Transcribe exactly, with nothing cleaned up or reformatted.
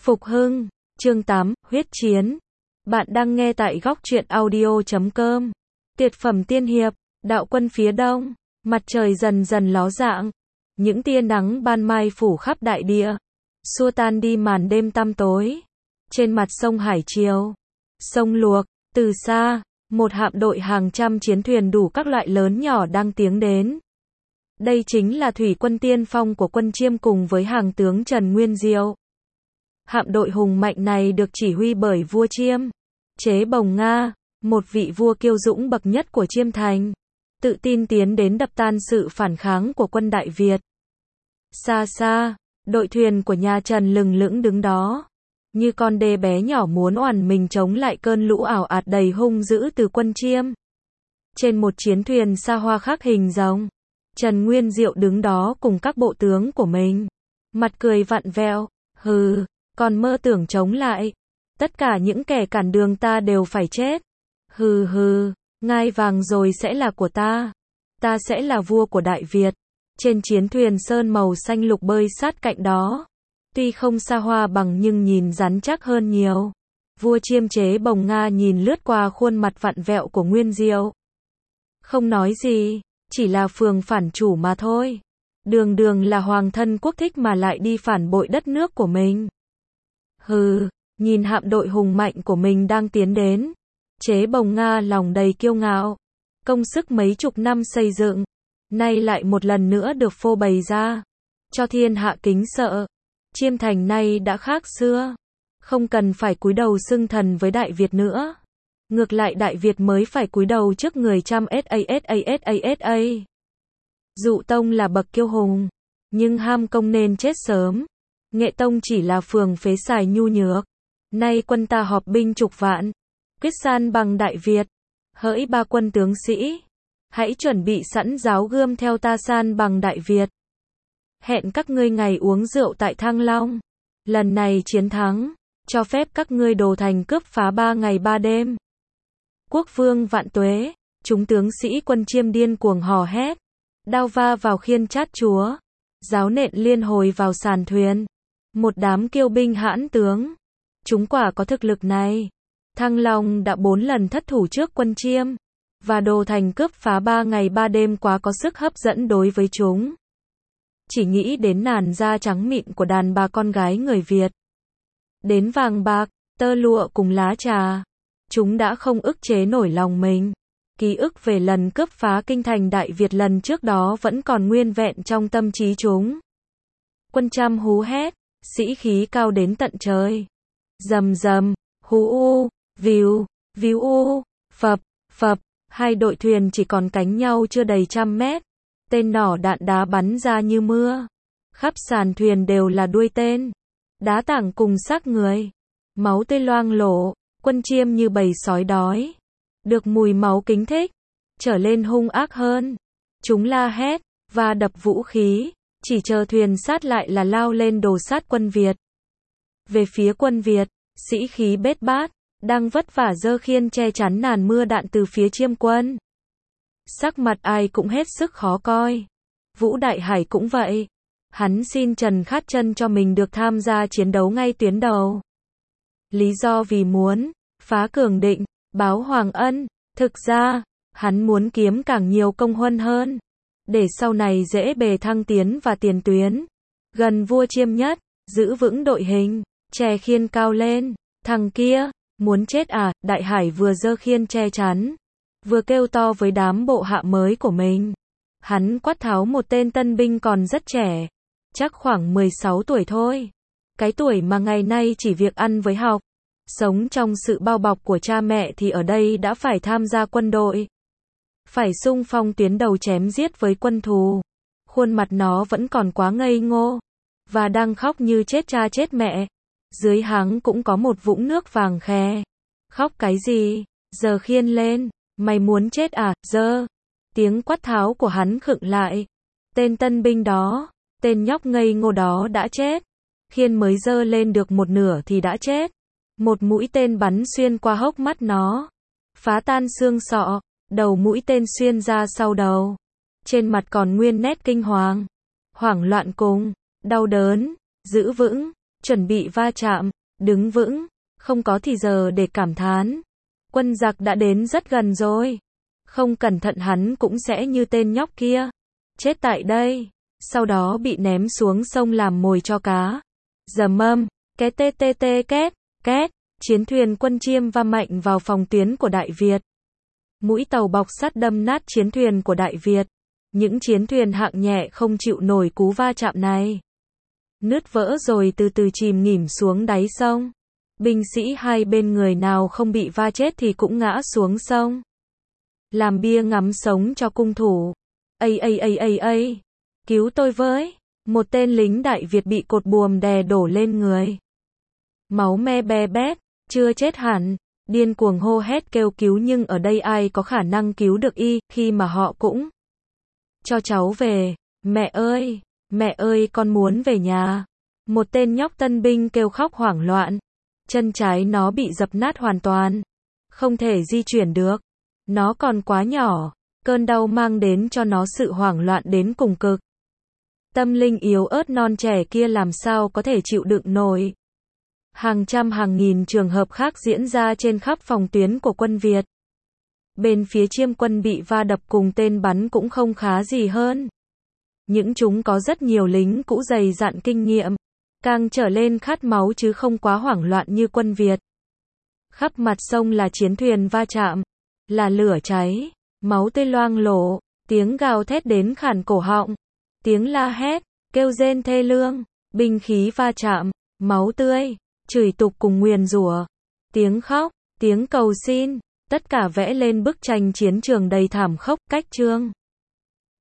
Phục hưng, chương tám, huyết chiến. Bạn đang nghe tại góc truyện audio chấm com. Tuyệt phẩm tiên hiệp, đạo quân phía đông, mặt trời dần dần ló dạng. Những tia nắng ban mai phủ khắp đại địa, xua tan đi màn đêm tăm tối. Trên mặt sông Hải Triều, sông Luộc, từ xa, một hạm đội hàng trăm chiến thuyền đủ các loại lớn nhỏ đang tiến đến. Đây chính là thủy quân tiên phong của quân Chiêm cùng với hàng tướng Trần Nguyên Diệu. Hạm đội hùng mạnh này được chỉ huy bởi vua Chiêm, Chế Bồng Nga, một vị vua kiêu dũng bậc nhất của Chiêm Thành, tự tin tiến đến đập tan sự phản kháng của quân Đại Việt. Xa xa, đội thuyền của nhà Trần lừng lững đứng đó, như con đê bé nhỏ muốn oằn mình chống lại cơn lũ ảo ạt đầy hung dữ từ quân Chiêm. Trên một chiến thuyền xa hoa khắc hình rồng, Trần Nguyên Diệu đứng đó cùng các bộ tướng của mình, mặt cười vặn vẹo, hừ, còn mơ tưởng chống lại. Tất cả những kẻ cản đường ta đều phải chết. Hừ hừ, ngai vàng rồi sẽ là của ta. Ta sẽ là vua của Đại Việt. Trên chiến thuyền sơn màu xanh lục bơi sát cạnh đó, tuy không xa hoa bằng nhưng nhìn rắn chắc hơn nhiều. Vua Chiêm Chế Bồng Nga nhìn lướt qua khuôn mặt vặn vẹo của Nguyên Diệu, không nói gì, chỉ là phường phản chủ mà thôi. Đường đường là hoàng thân quốc thích mà lại đi phản bội đất nước của mình. Hừ, nhìn hạm đội hùng mạnh của mình đang tiến đến, Chế Bồng Nga lòng đầy kiêu ngạo. Công sức mấy chục năm xây dựng, nay lại một lần nữa được phô bày ra, cho thiên hạ kính sợ. Chiêm Thành nay đã khác xưa, không cần phải cúi đầu xưng thần với Đại Việt nữa. Ngược lại Đại Việt mới phải cúi đầu trước người trăm sa sa sa sa. Dụ Tông là bậc kiêu hùng, nhưng ham công nên chết sớm. Nghệ Tông chỉ là phường phế xài nhu nhược. Nay quân ta họp binh chục vạn, quyết san bằng Đại Việt. Hỡi ba quân tướng sĩ, hãy chuẩn bị sẵn giáo gươm theo ta san bằng Đại Việt. Hẹn các ngươi ngày uống rượu tại Thăng Long. Lần này chiến thắng, cho phép các ngươi đồ thành cướp phá ba ngày ba đêm. Quốc vương vạn tuế, chúng tướng sĩ quân Chiêm điên cuồng hò hét, đao va vào khiên chát chúa, giáo nện liên hồi vào sàn thuyền. Một đám kiêu binh hãn tướng, chúng quả có thực lực này. Thăng Long đã bốn lần thất thủ trước quân Chiêm, và đồ thành cướp phá ba ngày ba đêm quá có sức hấp dẫn đối với chúng. Chỉ nghĩ đến làn da trắng mịn của đàn bà con gái người Việt, đến vàng bạc, tơ lụa cùng lá trà, chúng đã không ức chế nổi lòng mình. Ký ức về lần cướp phá kinh thành Đại Việt lần trước đó vẫn còn nguyên vẹn trong tâm trí chúng. Quân Trăm hú hét, sĩ khí cao đến tận trời. Rầm rầm, hú u, víu, víu u, phập, phập, hai đội thuyền chỉ còn cánh nhau chưa đầy trăm mét. Tên nỏ đạn đá bắn ra như mưa. Khắp sàn thuyền đều là đuôi tên, đá tảng cùng xác người. Máu tươi loang lổ, quân Chiêm như bầy sói đói, được mùi máu kích thích, trở lên hung ác hơn. Chúng la hét, và đập vũ khí, chỉ chờ thuyền sát lại là lao lên đồ sát quân Việt. Về phía quân Việt, sĩ khí bết bát, đang vất vả giơ khiên che chắn làn mưa đạn từ phía Chiêm quân. Sắc mặt ai cũng hết sức khó coi. Vũ Đại Hải cũng vậy. Hắn xin Trần Khát Chân cho mình được tham gia chiến đấu ngay tuyến đầu. Lý do vì muốn phá cường định, báo hoàng ân. Thực ra, hắn muốn kiếm càng nhiều công huân hơn, để sau này dễ bề thăng tiến và tiền tuyến. Gần vua Chiêm nhất, giữ vững đội hình, che khiên cao lên. Thằng kia, muốn chết à? Đại Hải vừa giơ khiên che chắn, vừa kêu to với đám bộ hạ mới của mình. Hắn quát tháo một tên tân binh còn rất trẻ, chắc khoảng mười sáu tuổi thôi. Cái tuổi mà ngày nay chỉ việc ăn với học, sống trong sự bao bọc của cha mẹ thì ở đây đã phải tham gia quân đội. Phải xung phong tuyến đầu chém giết với quân thù. Khuôn mặt nó vẫn còn quá ngây ngô, và đang khóc như chết cha chết mẹ. Dưới háng cũng có một vũng nước vàng khè. Khóc cái gì? Giờ khiên lên. Mày muốn chết à? Dơ. Tiếng quát tháo của hắn khựng lại. Tên tân binh đó, tên nhóc ngây ngô đó đã chết. Khiên mới dơ lên được một nửa thì đã chết. Một mũi tên bắn xuyên qua hốc mắt nó, phá tan xương sọ, đầu mũi tên xuyên ra sau đầu. Trên mặt còn nguyên nét kinh hoàng, hoảng loạn cùng đau đớn. Giữ vững, chuẩn bị va chạm, đứng vững, không có thì giờ để cảm thán. Quân giặc đã đến rất gần rồi. Không cẩn thận hắn cũng sẽ như tên nhóc kia, chết tại đây, sau đó bị ném xuống sông làm mồi cho cá. Dầm âm, cái tê tê tê két, két, chiến thuyền quân Chiêm va mạnh vào phòng tuyến của Đại Việt. Mũi tàu bọc sắt đâm nát chiến thuyền của Đại Việt. Những chiến thuyền hạng nhẹ không chịu nổi cú va chạm này, nứt vỡ rồi từ từ chìm nghỉm xuống đáy sông. Binh sĩ hai bên người nào không bị va chết thì cũng ngã xuống sông. Làm bia ngắm sống cho cung thủ. Ây ây ây ây ây, cứu tôi với. Một tên lính Đại Việt bị cột buồm đè đổ lên người. Máu me be bét, chưa chết hẳn. Điên cuồng hô hét kêu cứu nhưng ở đây ai có khả năng cứu được y, khi mà họ cũng cho cháu về. Mẹ ơi, mẹ ơi con muốn về nhà. Một tên nhóc tân binh kêu khóc hoảng loạn. Chân trái nó bị dập nát hoàn toàn. Không thể di chuyển được. Nó còn quá nhỏ. Cơn đau mang đến cho nó sự hoảng loạn đến cùng cực. Tâm linh yếu ớt non trẻ kia làm sao có thể chịu đựng nổi. Hàng trăm hàng nghìn trường hợp khác diễn ra trên khắp phòng tuyến của quân Việt. Bên phía Chiêm quân bị va đập cùng tên bắn cũng không khá gì hơn. Những chúng có rất nhiều lính cũ dày dặn kinh nghiệm, càng trở lên khát máu chứ không quá hoảng loạn như quân Việt. Khắp mặt sông là chiến thuyền va chạm, là lửa cháy, máu tươi loang lổ, tiếng gào thét đến khản cổ họng, tiếng la hét, kêu rên thê lương, binh khí va chạm, máu tươi, chửi tục cùng nguyền rủa, tiếng khóc, tiếng cầu xin, tất cả vẽ lên bức tranh chiến trường đầy thảm khốc, cách chương.